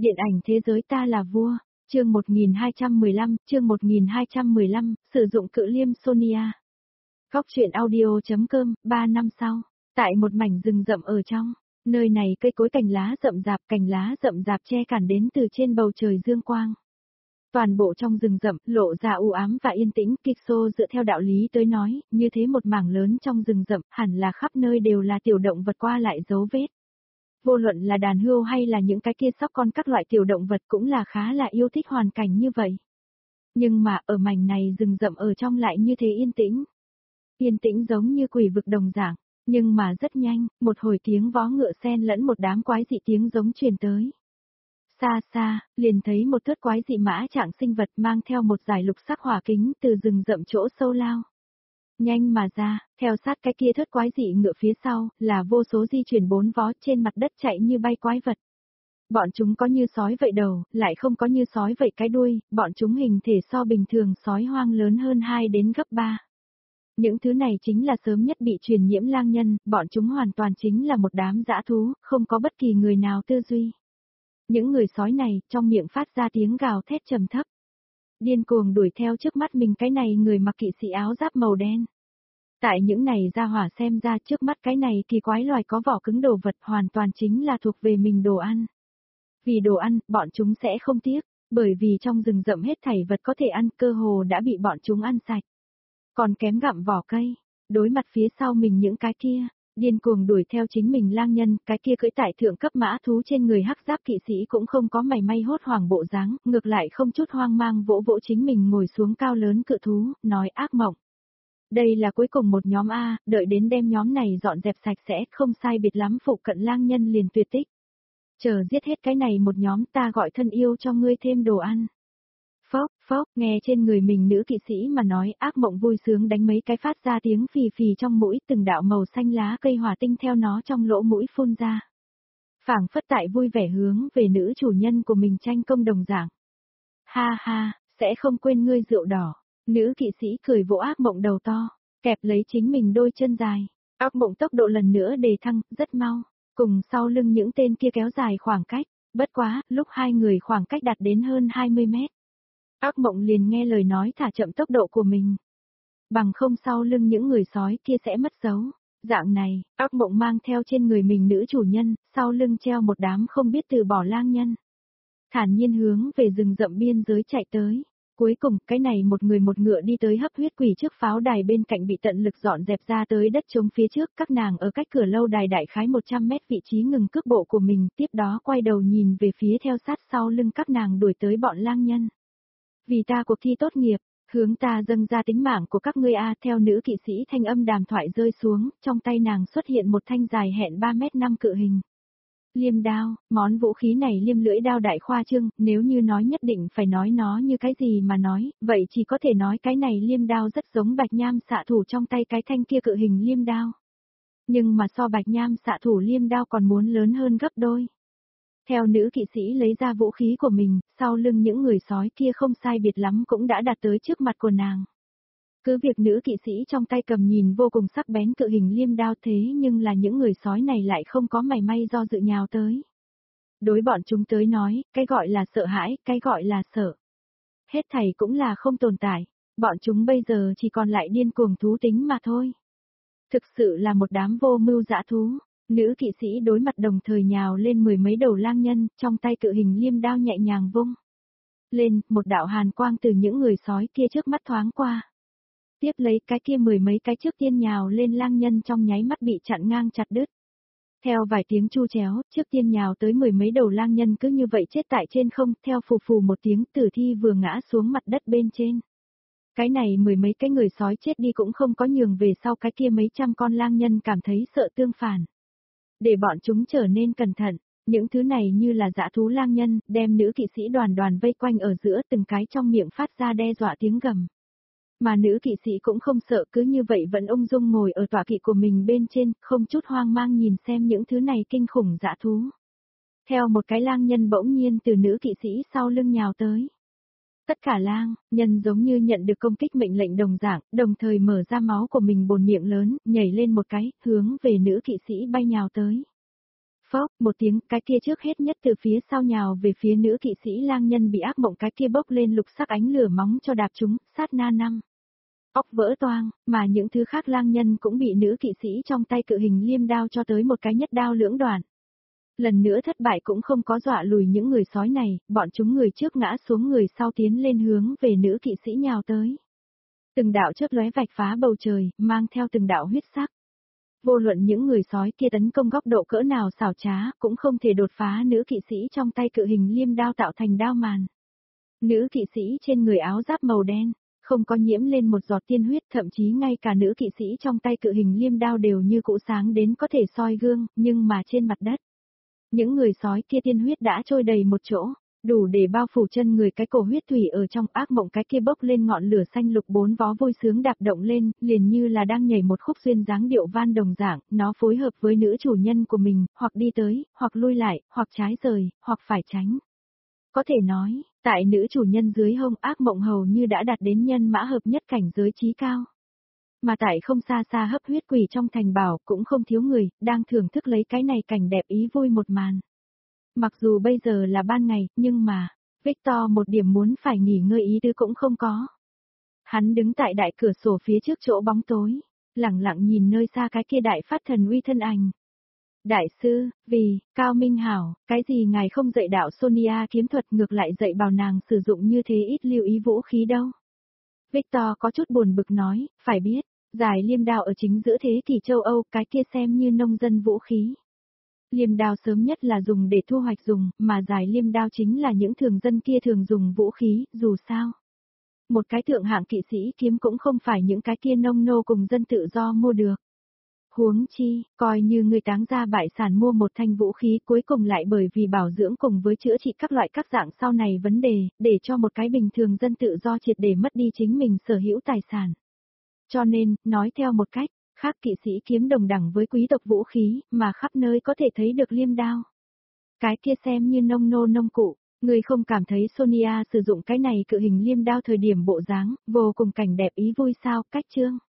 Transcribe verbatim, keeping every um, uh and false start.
Điện ảnh thế giới ta là vua, chương một nghìn hai trăm mười lăm, chương một nghìn hai trăm mười lăm, sử dụng cự liêm Sonia. Góc truyện audio.com, ba năm sau, tại một mảnh rừng rậm ở trong, nơi này cây cối cành lá rậm rạp, cành lá rậm rạp che cản đến từ trên bầu trời dương quang. Toàn bộ trong rừng rậm, lộ ra u ám và yên tĩnh, Kixo dựa theo đạo lý tới nói, như thế một mảng lớn trong rừng rậm, hẳn là khắp nơi đều là tiểu động vật qua lại dấu vết. Vô luận là đàn hươu hay là những cái kia sóc con các loại tiểu động vật cũng là khá là yêu thích hoàn cảnh như vậy. Nhưng mà ở mảnh này rừng rậm ở trong lại như thế yên tĩnh. Yên tĩnh giống như quỷ vực đồng dạng, nhưng mà rất nhanh, một hồi tiếng vó ngựa xen lẫn một đám quái dị tiếng giống truyền tới. Xa xa, liền thấy một thớt quái dị mã trạng sinh vật mang theo một dải lục sắc hỏa kính từ rừng rậm chỗ sâu lao. Nhanh mà ra, theo sát cái kia thớt quái dị ngựa phía sau, là vô số di chuyển bốn vó trên mặt đất chạy như bay quái vật. Bọn chúng có như sói vậy đầu, lại không có như sói vậy cái đuôi, bọn chúng hình thể so bình thường sói hoang lớn hơn hai đến gấp ba. Những thứ này chính là sớm nhất bị truyền nhiễm lang nhân, bọn chúng hoàn toàn chính là một đám dã thú, không có bất kỳ người nào tư duy. Những người sói này, trong miệng phát ra tiếng gào thét trầm thấp. Điên cuồng đuổi theo trước mắt mình cái này người mặc kỵ sĩ áo giáp màu đen. Tại những này ra hỏa xem ra trước mắt cái này kỳ quái loài có vỏ cứng đồ vật hoàn toàn chính là thuộc về mình đồ ăn. Vì đồ ăn, bọn chúng sẽ không tiếc, bởi vì trong rừng rậm hết thảy vật có thể ăn cơ hồ đã bị bọn chúng ăn sạch. Còn kém gặm vỏ cây, đối mặt phía sau mình những cái kia, điên cuồng đuổi theo chính mình lang nhân, cái kia cưỡi tại thượng cấp mã thú trên người hắc giáp kỵ sĩ cũng không có mảy may hốt hoảng bộ dáng, ngược lại không chút hoang mang vỗ vỗ chính mình ngồi xuống cao lớn cự thú, nói ác mộng. Đây là cuối cùng một nhóm A, đợi đến đem nhóm này dọn dẹp sạch sẽ, không sai biệt lắm phụ cận lang nhân liền tuyệt tích. Chờ giết hết cái này một nhóm ta gọi thân yêu cho ngươi thêm đồ ăn. Phốc, phốc, nghe trên người mình nữ kỵ sĩ mà nói ác mộng vui sướng đánh mấy cái phát ra tiếng phì phì trong mũi từng đạo màu xanh lá cây hỏa tinh theo nó trong lỗ mũi phun ra. Phảng phất tại vui vẻ hướng về nữ chủ nhân của mình tranh công đồng dạng. Ha ha, sẽ không quên ngươi rượu đỏ. Nữ kỵ sĩ cười vỗ ác mộng đầu to, kẹp lấy chính mình đôi chân dài. Ác mộng tốc độ lần nữa đề thăng, rất mau, cùng sau lưng những tên kia kéo dài khoảng cách. Bất quá, lúc hai người khoảng cách đạt đến hơn hai mươi mét. Ác mộng liền nghe lời nói thả chậm tốc độ của mình. Bằng không sau lưng những người sói kia sẽ mất dấu. Dạng này, ác mộng mang theo trên người mình nữ chủ nhân, sau lưng treo một đám không biết từ bỏ lang nhân. Thản nhiên hướng về rừng rậm biên giới chạy tới. Cuối cùng, cái này một người một ngựa đi tới hấp huyết quỷ trước pháo đài bên cạnh bị tận lực dọn dẹp ra tới đất trống phía trước, các nàng ở cách cửa lâu đài đại khái một trăm mét vị trí ngừng cước bộ của mình, tiếp đó quay đầu nhìn về phía theo sát sau lưng các nàng đuổi tới bọn lang nhân. Vì ta cuộc thi tốt nghiệp, hướng ta dâng ra tính mạng của các ngươi a. Theo nữ kỵ sĩ thanh âm đàm thoại rơi xuống, trong tay nàng xuất hiện một thanh dài hẹn ba mét năm cự hình. Liêm đao, món vũ khí này liêm lưỡi đao đại khoa trương, nếu như nói nhất định phải nói nó như cái gì mà nói, vậy chỉ có thể nói cái này liêm đao rất giống bạch nham xạ thủ trong tay cái thanh kia cự hình liêm đao. Nhưng mà so bạch nham xạ thủ liêm đao còn muốn lớn hơn gấp đôi. Theo nữ kỵ sĩ lấy ra vũ khí của mình, sau lưng những người sói kia không sai biệt lắm cũng đã đạt tới trước mặt của nàng. Cứ việc nữ kỵ sĩ trong tay cầm nhìn vô cùng sắc bén cự hình liêm đao thế nhưng là những người sói này lại không có mảy may do dự nhào tới. Đối bọn chúng tới nói, cái gọi là sợ hãi, cái gọi là sợ. Hết thảy cũng là không tồn tại, bọn chúng bây giờ chỉ còn lại điên cuồng thú tính mà thôi. Thực sự là một đám vô mưu dã thú. Nữ kỵ sĩ đối mặt đồng thời nhào lên mười mấy đầu lang nhân, trong tay cự hình liêm đao nhẹ nhàng vung lên, một đạo hàn quang từ những người sói kia trước mắt thoáng qua. Tiếp lấy cái kia mười mấy cái trước tiên nhào lên lang nhân trong nháy mắt bị chặn ngang chặt đứt. Theo vài tiếng chu chéo, trước tiên nhào tới mười mấy đầu lang nhân cứ như vậy chết tại trên không, theo phù phù một tiếng tử thi vừa ngã xuống mặt đất bên trên. Cái này mười mấy cái người sói chết đi cũng không có nhường về sau cái kia mấy trăm con lang nhân cảm thấy sợ tương phản. Để bọn chúng trở nên cẩn thận, những thứ này như là dã thú lang nhân, đem nữ kỵ sĩ đoàn đoàn vây quanh ở giữa từng cái trong miệng phát ra đe dọa tiếng gầm. Mà nữ kỵ sĩ cũng không sợ cứ như vậy vẫn ung dung ngồi ở tọa kỵ của mình bên trên, không chút hoang mang nhìn xem những thứ này kinh khủng dã thú. Theo một cái lang nhân bỗng nhiên từ nữ kỵ sĩ sau lưng nhào tới. Tất cả lang, nhân giống như nhận được công kích mệnh lệnh đồng dạng, đồng thời mở ra máu của mình bồn miệng lớn, nhảy lên một cái, hướng về nữ kỵ sĩ bay nhào tới. Phốc, một tiếng, cái kia trước hết nhất từ phía sau nhào về phía nữ kỵ sĩ lang nhân bị ác mộng cái kia bốc lên lục sắc ánh lửa móng cho đạp chúng, sát na năm. Óc vỡ toang, mà những thứ khác lang nhân cũng bị nữ kỵ sĩ trong tay cự hình liêm đao cho tới một cái nhất đao lưỡng đoạn. Lần nữa thất bại cũng không có dọa lùi những người sói này, bọn chúng người trước ngã xuống người sau tiến lên hướng về nữ kỵ sĩ nhào tới. Từng đạo chớp lóe vạch phá bầu trời, mang theo từng đạo huyết sắc. Vô luận những người sói kia tấn công góc độ cỡ nào xảo trá, cũng không thể đột phá nữ kỵ sĩ trong tay cự hình liêm đao tạo thành đao màn. Nữ kỵ sĩ trên người áo giáp màu đen, không có nhiễm lên một giọt tiên huyết, thậm chí ngay cả nữ kỵ sĩ trong tay cự hình liêm đao đều như cũ sáng đến có thể soi gương, nhưng mà trên mặt đất. Những người sói kia tiên huyết đã trôi đầy một chỗ, đủ để bao phủ chân người cái cổ huyết thủy ở trong ác mộng cái kia bốc lên ngọn lửa xanh lục bốn vó vui sướng đạp động lên, liền như là đang nhảy một khúc duyên dáng điệu van đồng dạng, nó phối hợp với nữ chủ nhân của mình, hoặc đi tới, hoặc lui lại, hoặc trái rời, hoặc phải tránh. Có thể nói, tại nữ chủ nhân dưới hông ác mộng hầu như đã đạt đến nhân mã hợp nhất cảnh giới trí cao. Mà tại không xa xa hấp huyết quỷ trong thành bảo cũng không thiếu người, đang thưởng thức lấy cái này cảnh đẹp ý vui một màn. Mặc dù bây giờ là ban ngày, nhưng mà, Victor một điểm muốn phải nghỉ ngơi ý tứ cũng không có. Hắn đứng tại đại cửa sổ phía trước chỗ bóng tối, lặng lặng nhìn nơi xa cái kia đại phát thần uy thân ảnh. Đại sư, vì, Cao Minh Hảo, cái gì ngài không dạy đạo Sonia kiếm thuật ngược lại dạy bảo nàng sử dụng như thế ít lưu ý vũ khí đâu. Victor có chút buồn bực nói, phải biết, giải liêm đao ở chính giữa thế kỷ châu Âu, cái kia xem như nông dân vũ khí. Liêm đao sớm nhất là dùng để thu hoạch dùng, mà giải liêm đao chính là những thường dân kia thường dùng vũ khí, dù sao. Một cái thượng hạng kỵ sĩ kiếm cũng không phải những cái kia nông nô cùng dân tự do mua được. Huống chi, coi như người táng ra bại sản mua một thanh vũ khí cuối cùng lại bởi vì bảo dưỡng cùng với chữa trị các loại các dạng sau này vấn đề, để cho một cái bình thường dân tự do triệt để mất đi chính mình sở hữu tài sản. Cho nên, nói theo một cách, khác kỵ sĩ kiếm đồng đẳng với quý tộc vũ khí, mà khắp nơi có thể thấy được liêm đao. Cái kia xem như nông nô nông cụ, người không cảm thấy Sonia sử dụng cái này cự hình liêm đao thời điểm bộ dáng, vô cùng cảnh đẹp ý vui sao, cách chương.